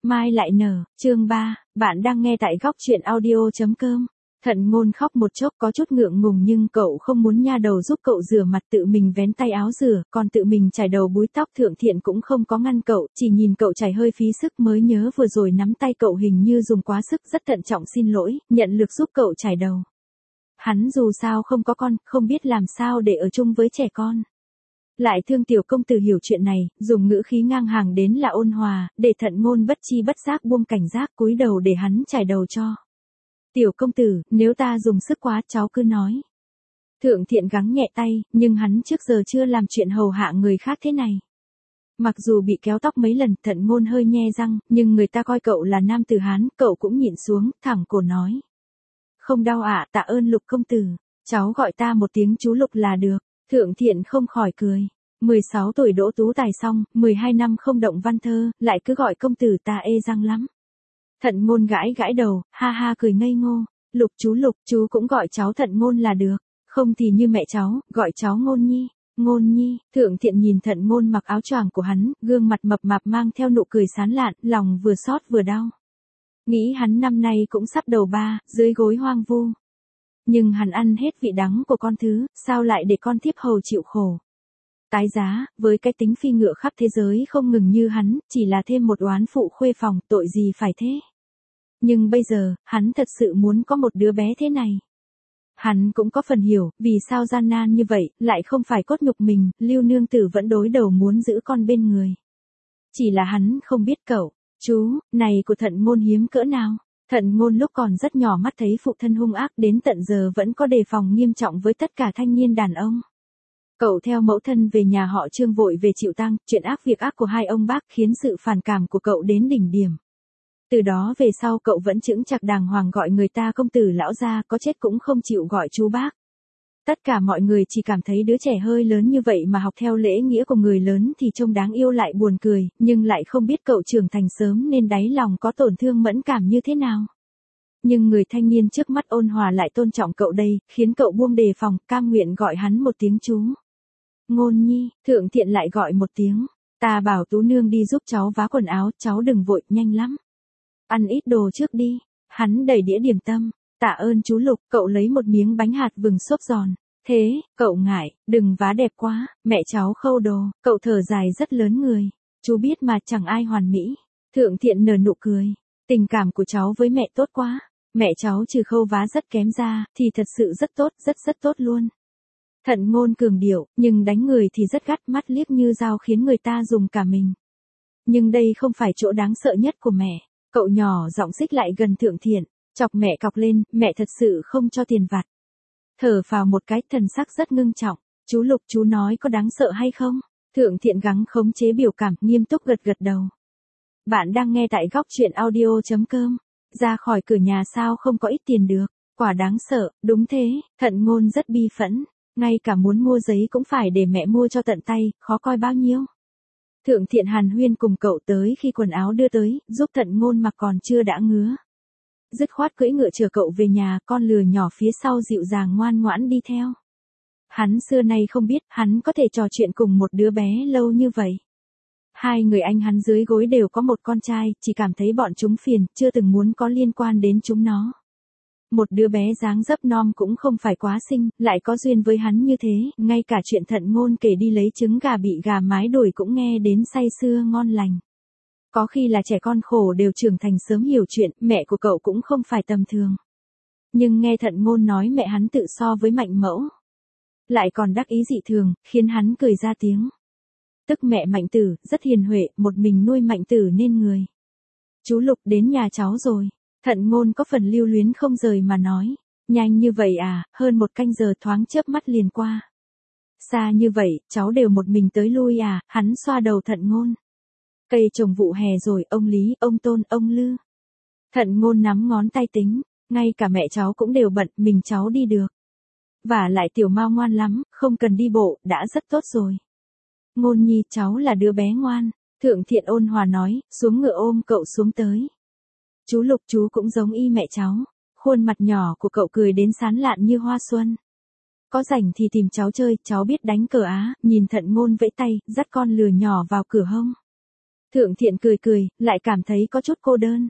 Mai lại nở, chương 3, bạn đang nghe tại góc truyện audio.com. Thận Ngôn khóc một chốc có chút ngượng ngùng nhưng cậu không muốn nha đầu giúp cậu rửa mặt, tự mình vén tay áo rửa, còn tự mình chải đầu búi tóc. Thượng Thiện cũng không có ngăn cậu, chỉ nhìn cậu chải hơi phí sức mới nhớ vừa rồi nắm tay cậu hình như dùng quá sức, rất thận trọng xin lỗi, nhận lực giúp cậu chải đầu. Hắn dù sao không có con, không biết làm sao để ở chung với trẻ con. Lại thương tiểu công tử hiểu chuyện này, dùng ngữ khí ngang hàng đến là ôn hòa, để Thận Ngôn bất chi bất giác buông cảnh giác, cúi đầu để hắn chải đầu cho. Tiểu công tử, nếu ta dùng sức quá, cháu cứ nói. Thượng Thiện gắng nhẹ tay, nhưng hắn trước giờ chưa làm chuyện hầu hạ người khác thế này. Mặc dù bị kéo tóc mấy lần, Thận Ngôn hơi nhe răng, nhưng người ta coi cậu là nam tử Hán, cậu cũng nhịn xuống, thẳng cổ nói. Không đau ạ, tạ ơn Lục công tử, cháu gọi ta một tiếng chú Lục là được. Thượng Thiện không khỏi cười. 16 tuổi đỗ tú tài xong, 12 năm không động văn thơ, lại cứ gọi công tử ta ê răng lắm. Thận Ngôn gãi gãi đầu, ha ha cười ngây ngô. Lục, chú cũng gọi cháu Thận Ngôn là được. Không thì như mẹ cháu, gọi cháu Ngôn Nhi. Ngôn Nhi, Thượng Thiện nhìn Thận Ngôn mặc áo choàng của hắn, gương mặt mập mạp mang theo nụ cười sán lạn, lòng vừa xót vừa đau. Nghĩ hắn năm nay cũng sắp đầu ba, dưới gối hoang vu. Nhưng hắn ăn hết vị đắng của con thứ, sao lại để con thiếp hầu chịu khổ. Tái giá, với cái tính phi ngựa khắp thế giới không ngừng như hắn, chỉ là thêm một oán phụ khuê phòng, tội gì phải thế. Nhưng bây giờ, hắn thật sự muốn có một đứa bé thế này. Hắn cũng có phần hiểu, vì sao gian nan như vậy, lại không phải cốt nhục mình, Lưu nương tử vẫn đối đầu muốn giữ con bên người. Chỉ là hắn không biết cậu, chú, này của Thận Ngôn hiếm cỡ nào. Thận Ngôn lúc còn rất nhỏ mắt thấy phụ thân hung ác, đến tận giờ vẫn có đề phòng nghiêm trọng với tất cả thanh niên đàn ông. Cậu theo mẫu thân về nhà họ Trương vội về chịu tang, chuyện ác việc ác của hai ông bác khiến sự phản cảm của cậu đến đỉnh điểm. Từ đó về sau cậu vẫn chững chạc đàng hoàng gọi người ta công tử lão gia, có chết cũng không chịu gọi chú bác. Tất cả mọi người chỉ cảm thấy đứa trẻ hơi lớn như vậy mà học theo lễ nghĩa của người lớn thì trông đáng yêu lại buồn cười, nhưng lại không biết cậu trưởng thành sớm nên đáy lòng có tổn thương mẫn cảm như thế nào. Nhưng người thanh niên trước mắt ôn hòa lại tôn trọng cậu đây, khiến cậu buông đề phòng, cam nguyện gọi hắn một tiếng chú. Ngôn Nhi, Thượng Thiện lại gọi một tiếng. Ta bảo Tú nương đi giúp cháu vá quần áo, cháu đừng vội, nhanh lắm. Ăn ít đồ trước đi. Hắn đẩy đĩa điểm tâm. Tạ ơn chú Lục, cậu lấy một miếng bánh hạt vừng xốp giòn. Thế, cậu ngại, đừng vá đẹp quá, mẹ cháu khâu đồ. Cậu thở dài rất lớn người. Chú biết mà chẳng ai hoàn mỹ. Thượng Thiện nở nụ cười. Tình cảm của cháu với mẹ tốt quá. Mẹ cháu trừ khâu vá rất kém ra, thì thật sự rất tốt, rất tốt luôn. Thận Ngôn cường điệu, nhưng đánh người thì rất gắt, mắt liếc như dao khiến người ta dùng cả mình. Nhưng đây không phải chỗ đáng sợ nhất của mẹ. Cậu nhỏ giọng xích lại gần Thượng Thiện, chọc mẹ cọc lên, mẹ thật sự không cho tiền vặt. Thở phào một cái, thần sắc rất ngưng trọng. Chú Lục, chú nói có đáng sợ hay không? Thượng Thiện gắng khống chế biểu cảm, nghiêm túc gật gật đầu. Bạn đang nghe tại góc truyện audio.com. Ra khỏi cửa nhà sao không có ít tiền được, quả đáng sợ, đúng thế. Thận Ngôn rất bi phẫn, ngay cả muốn mua giấy cũng phải để mẹ mua cho tận tay, khó coi bao nhiêu. Thượng Thiện hàn huyên cùng cậu tới khi quần áo đưa tới, giúp Thận Ngôn mặc còn chưa đã ngứa. Dứt khoát cưỡi ngựa chở cậu về nhà, con lừa nhỏ phía sau dịu dàng ngoan ngoãn đi theo. Hắn xưa nay không biết, hắn có thể trò chuyện cùng một đứa bé lâu như vậy. Hai người anh hắn dưới gối đều có một con trai, chỉ cảm thấy bọn chúng phiền, chưa từng muốn có liên quan đến chúng nó. Một đứa bé dáng dấp non cũng không phải quá xinh, lại có duyên với hắn như thế, ngay cả chuyện Thận Ngôn kể đi lấy trứng gà bị gà mái đuổi cũng nghe đến say sưa ngon lành. Có khi là trẻ con khổ đều trưởng thành sớm hiểu chuyện, mẹ của cậu cũng không phải tầm thường. Nhưng nghe Thận Ngôn nói mẹ hắn tự so với Mạnh Mẫu, lại còn đắc ý dị thường, khiến hắn cười ra tiếng. Tức mẹ Mạnh Tử, rất hiền huệ, một mình nuôi Mạnh Tử nên người. Chú Lục đến nhà cháu rồi. Thận Ngôn có phần lưu luyến không rời mà nói. Nhanh như vậy à, hơn một canh giờ thoáng chớp mắt liền qua. Xa như vậy, cháu đều một mình tới lui à, hắn xoa đầu Thận Ngôn. Cây trồng vụ hè rồi, ông Lý, ông Tôn, ông Lư. Thận Ngôn nắm ngón tay tính, ngay cả mẹ cháu cũng đều bận, mình cháu đi được. Và lại Tiểu Mao ngoan lắm, không cần đi bộ, đã rất tốt rồi. Ngôn Nhi, cháu là đứa bé ngoan. Thượng Thiện ôn hòa nói, xuống ngựa ôm cậu xuống tới. Chú Lục, chú cũng giống y mẹ cháu. Khuôn mặt nhỏ của cậu cười đến sán lạn như hoa xuân. Có rảnh thì tìm cháu chơi, cháu biết đánh cờ á. Nhìn Thận Ngôn vẫy tay, dắt con lừa nhỏ vào cửa hông. Thượng Thiện cười cười, lại cảm thấy có chút cô đơn.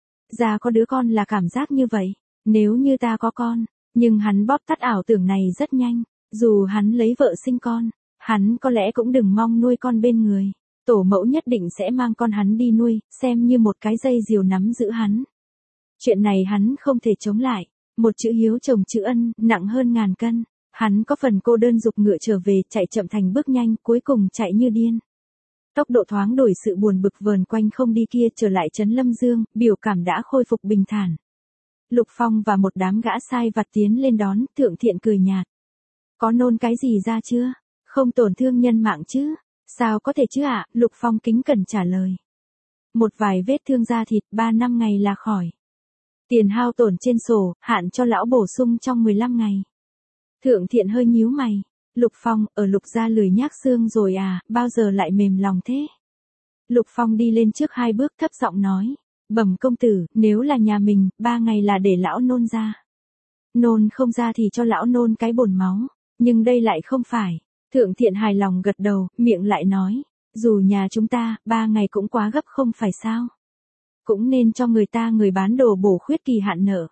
Ra có đứa con là cảm giác như vậy, nếu như ta có con, nhưng hắn bóp tắt ảo tưởng này rất nhanh, dù hắn lấy vợ sinh con, hắn có lẽ cũng đừng mong nuôi con bên người. Tổ mẫu nhất định sẽ mang con hắn đi nuôi, xem như một cái dây diều nắm giữ hắn. Chuyện này hắn không thể chống lại, một chữ hiếu chồng chữ ân, nặng hơn ngàn cân. Hắn có phần cô đơn giục ngựa trở về, chạy chậm thành bước nhanh, cuối cùng chạy như điên. Tốc độ thoáng đổi, sự buồn bực vờn quanh không đi kia trở lại trấn Lâm Dương, biểu cảm đã khôi phục bình thản. Lục Phong và một đám gã sai vặt tiến lên đón, Thượng Thiện cười nhạt. Có nôn cái gì ra chưa? Không tổn thương nhân mạng chứ? Sao có thể chứ ạ? Lục Phong kính cẩn trả lời. Một vài vết thương da thịt, 3 năm ngày là khỏi. Tiền hao tổn trên sổ, hạn cho lão bổ sung trong 15 ngày. Thượng Thiện hơi nhíu mày. Lục Phong, ở Lục gia lười nhác xương rồi à, bao giờ lại mềm lòng thế? Lục Phong đi lên trước 2 bước thấp giọng nói. Bẩm công tử, nếu là nhà mình, 3 ngày là để lão nôn ra. Nôn không ra thì cho lão nôn cái bồn máu. Nhưng đây lại không phải. Thượng Thiện hài lòng gật đầu, miệng lại nói. Dù nhà chúng ta, 3 ngày cũng quá gấp không phải sao? Cũng nên cho người ta người bán đồ bổ khuyết kỳ hạn nợ.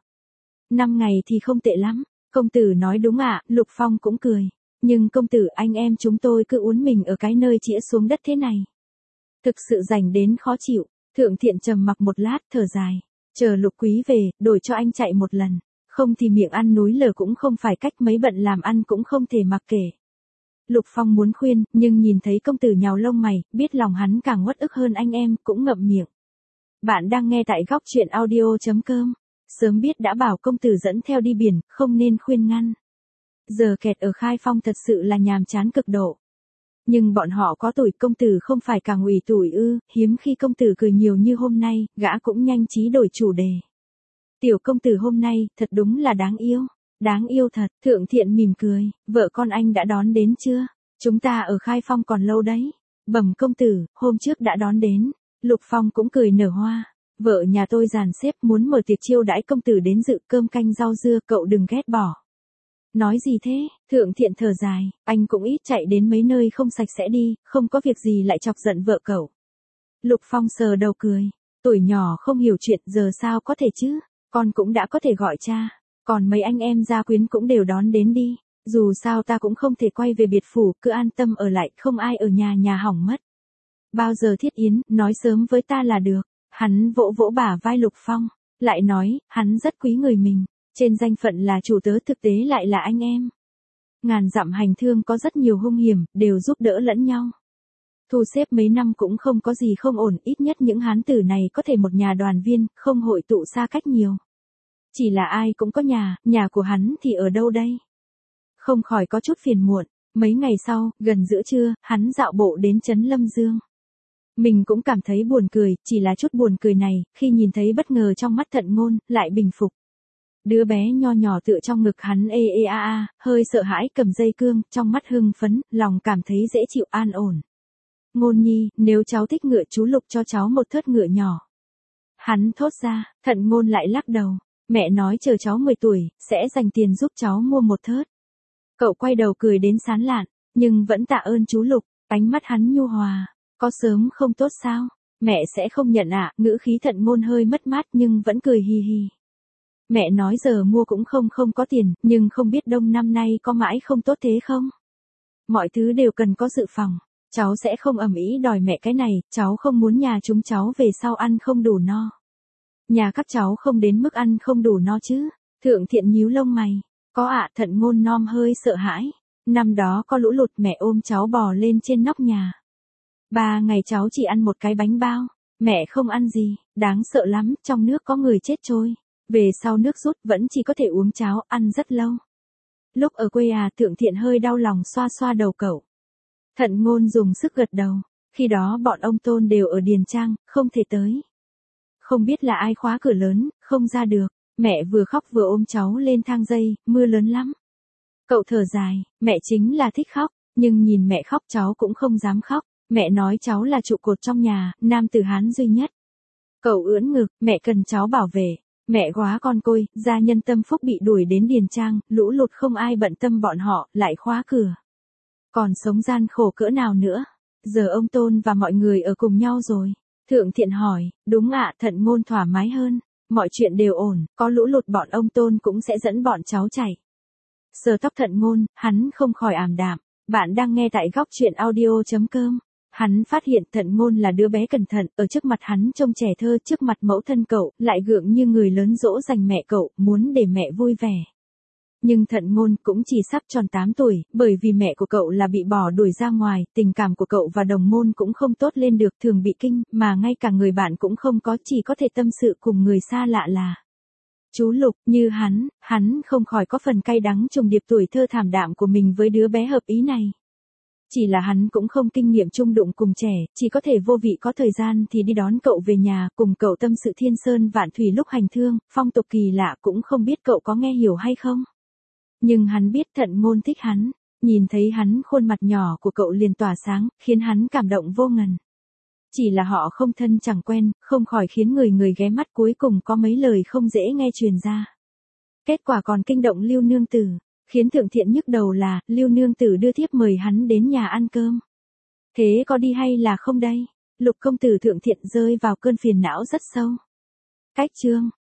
5 ngày thì không tệ lắm. Công tử nói đúng ạ, Lục Phong cũng cười. Nhưng công tử, anh em chúng tôi cứ uốn mình ở cái nơi chĩa xuống đất thế này. Thực sự rảnh đến khó chịu. Thượng Thiện trầm mặc một lát, thở dài. Chờ Lục quý về, đổi cho anh chạy một lần. Không thì miệng ăn núi lở cũng không phải cách, mấy bận làm ăn cũng không thể mặc kệ. Lục Phong muốn khuyên, nhưng nhìn thấy công tử nhào lông mày, biết lòng hắn càng uất ức hơn anh em, cũng ngậm miệng. Bạn đang nghe tại góc truyện audio.com. Sớm biết đã bảo công tử dẫn theo đi biển, không nên khuyên ngăn. Giờ kẹt ở Khai Phong thật sự là nhàm chán cực độ. Nhưng bọn họ có tuổi, công tử không phải càng ủy tủi ư? Hiếm khi công tử cười nhiều như hôm nay, gã cũng nhanh trí đổi chủ đề. Tiểu công tử hôm nay, thật đúng là đáng yêu. Đáng yêu thật. Thượng Thiện mỉm cười. Vợ con anh đã đón đến chưa? Chúng ta ở Khai Phong còn lâu đấy. Bẩm công tử, hôm trước đã đón đến. Lục Phong cũng cười nở hoa. Vợ nhà tôi dàn xếp muốn mở tiệc chiêu đãi công tử đến dự, cơm canh rau dưa, cậu đừng ghét bỏ. Nói gì thế? Thượng Thiện thở dài. Anh cũng ít chạy đến mấy nơi không sạch sẽ đi, không có việc gì lại chọc giận vợ cậu. Lục Phong sờ đầu cười. Tuổi nhỏ không hiểu chuyện, giờ sao có thể chứ? Con cũng đã có thể gọi cha. Còn mấy anh em gia quyến cũng đều đón đến đi. Dù sao ta cũng không thể quay về biệt phủ, cứ an tâm ở lại, không ai ở nhà hỏng mất. Bao giờ thiết yến, nói sớm với ta là được. Hắn vỗ vỗ bả vai Lục Phong, lại nói, hắn rất quý người mình, trên danh phận là chủ tớ, thực tế lại là anh em. Ngàn dặm hành thương có rất nhiều hung hiểm, đều giúp đỡ lẫn nhau. Thu xếp mấy năm cũng không có gì không ổn, ít nhất những hán tử này có thể một nhà đoàn viên, không hội tụ xa cách nhiều. Chỉ là ai cũng có nhà của hắn thì ở đâu đây? Không khỏi có chút phiền muộn. Mấy ngày sau, gần giữa trưa, hắn dạo bộ đến trấn Lâm Dương. Mình cũng cảm thấy buồn cười, chỉ là chút buồn cười này, khi nhìn thấy bất ngờ trong mắt Thận Ngôn, lại bình phục. Đứa bé nho nhỏ tựa trong ngực hắn hơi sợ hãi cầm dây cương, trong mắt hưng phấn, lòng cảm thấy dễ chịu an ổn. Ngôn nhi, nếu cháu thích ngựa chú Lục cho cháu một thớt ngựa nhỏ. Hắn thốt ra, Thận Ngôn lại lắc đầu. Mẹ nói chờ cháu 10 tuổi, sẽ dành tiền giúp cháu mua một thớt. Cậu quay đầu cười đến sán lạn, nhưng vẫn tạ ơn chú Lục, ánh mắt hắn nhu hòa. Có sớm không tốt sao? Mẹ sẽ không nhận ạ, ngữ khí Thận Ngôn hơi mất mát nhưng vẫn cười hì hì. Mẹ nói giờ mua cũng không có tiền, nhưng không biết đông năm nay có mãi không tốt thế không? Mọi thứ đều cần có dự phòng. Cháu sẽ không ầm ĩ đòi mẹ cái này, cháu không muốn nhà chúng cháu về sau ăn không đủ no. Nhà các cháu không đến mức ăn không đủ no chứ? Thượng Thiện nhíu lông mày. Có ạ, Thận Ngôn nom hơi sợ hãi. Năm đó có lũ lụt, mẹ ôm cháu bò lên trên nóc nhà. 3 ngày cháu chỉ ăn một cái bánh bao. Mẹ không ăn gì, đáng sợ lắm, trong nước có người chết trôi. Về sau nước rút vẫn chỉ có thể uống cháo, ăn rất lâu. Lúc ở quê Thượng Thiện hơi đau lòng xoa xoa đầu cậu. Thận Ngôn dùng sức gật đầu. Khi đó bọn ông Tôn đều ở Điền Trang, không thể tới. Không biết là ai khóa cửa lớn, không ra được. Mẹ vừa khóc vừa ôm cháu lên thang dây, mưa lớn lắm. Cậu thở dài, mẹ chính là thích khóc, nhưng nhìn mẹ khóc cháu cũng không dám khóc. Mẹ nói cháu là trụ cột trong nhà, nam tử Hán duy nhất. Cậu ưỡn ngực, mẹ cần cháu bảo vệ. Mẹ góa con côi, gia nhân Tâm Phúc bị đuổi đến Điền Trang, lũ lụt không ai bận tâm bọn họ, lại khóa cửa. Còn sống gian khổ cỡ nào nữa? giờ ông Tôn và mọi người ở cùng nhau rồi. Thượng Thiện hỏi, đúng ạ, Thận Ngôn thoải mái hơn, mọi chuyện đều ổn, có lũ lụt bọn ông Tôn cũng sẽ dẫn bọn cháu chạy. Sờ tóc Thận Ngôn, hắn không khỏi ảm đạm. Bạn đang nghe tại góc truyện audio.com. Hắn phát hiện Thận Ngôn là đứa bé cẩn thận, ở trước mặt hắn trông trẻ thơ, trước mặt mẫu thân cậu, lại gượng như người lớn dỗ dành mẹ cậu, muốn để mẹ vui vẻ. Nhưng Thận Ngôn cũng chỉ sắp tròn 8 tuổi, bởi vì mẹ của cậu là bị bỏ đuổi ra ngoài, tình cảm của cậu và đồng môn cũng không tốt lên được, thường bị kinh, mà ngay cả người bạn cũng không có, chỉ có thể tâm sự cùng người xa lạ là chú Lục. Như hắn không khỏi có phần cay đắng trùng điệp tuổi thơ thảm đạm của mình với đứa bé hợp ý này. Chỉ là hắn cũng không kinh nghiệm chung đụng cùng trẻ, chỉ có thể vô vị có thời gian thì đi đón cậu về nhà, cùng cậu tâm sự thiên sơn vạn thủy lúc hành thương, phong tục kỳ lạ cũng không biết cậu có nghe hiểu hay không. Nhưng hắn biết Thận Ngôn thích hắn, nhìn thấy hắn khuôn mặt nhỏ của cậu liền tỏa sáng, khiến hắn cảm động vô ngần. Chỉ là họ không thân chẳng quen, không khỏi khiến người ghé mắt, cuối cùng có mấy lời không dễ nghe truyền ra. Kết quả còn kinh động Lưu Nương Tử, khiến Thượng Thiện nhức đầu là, Lưu Nương Tử đưa thiếp mời hắn đến nhà ăn cơm. Thế có đi hay là không đây? Lục công tử Thượng Thiện rơi vào cơn phiền não rất sâu. Cách chương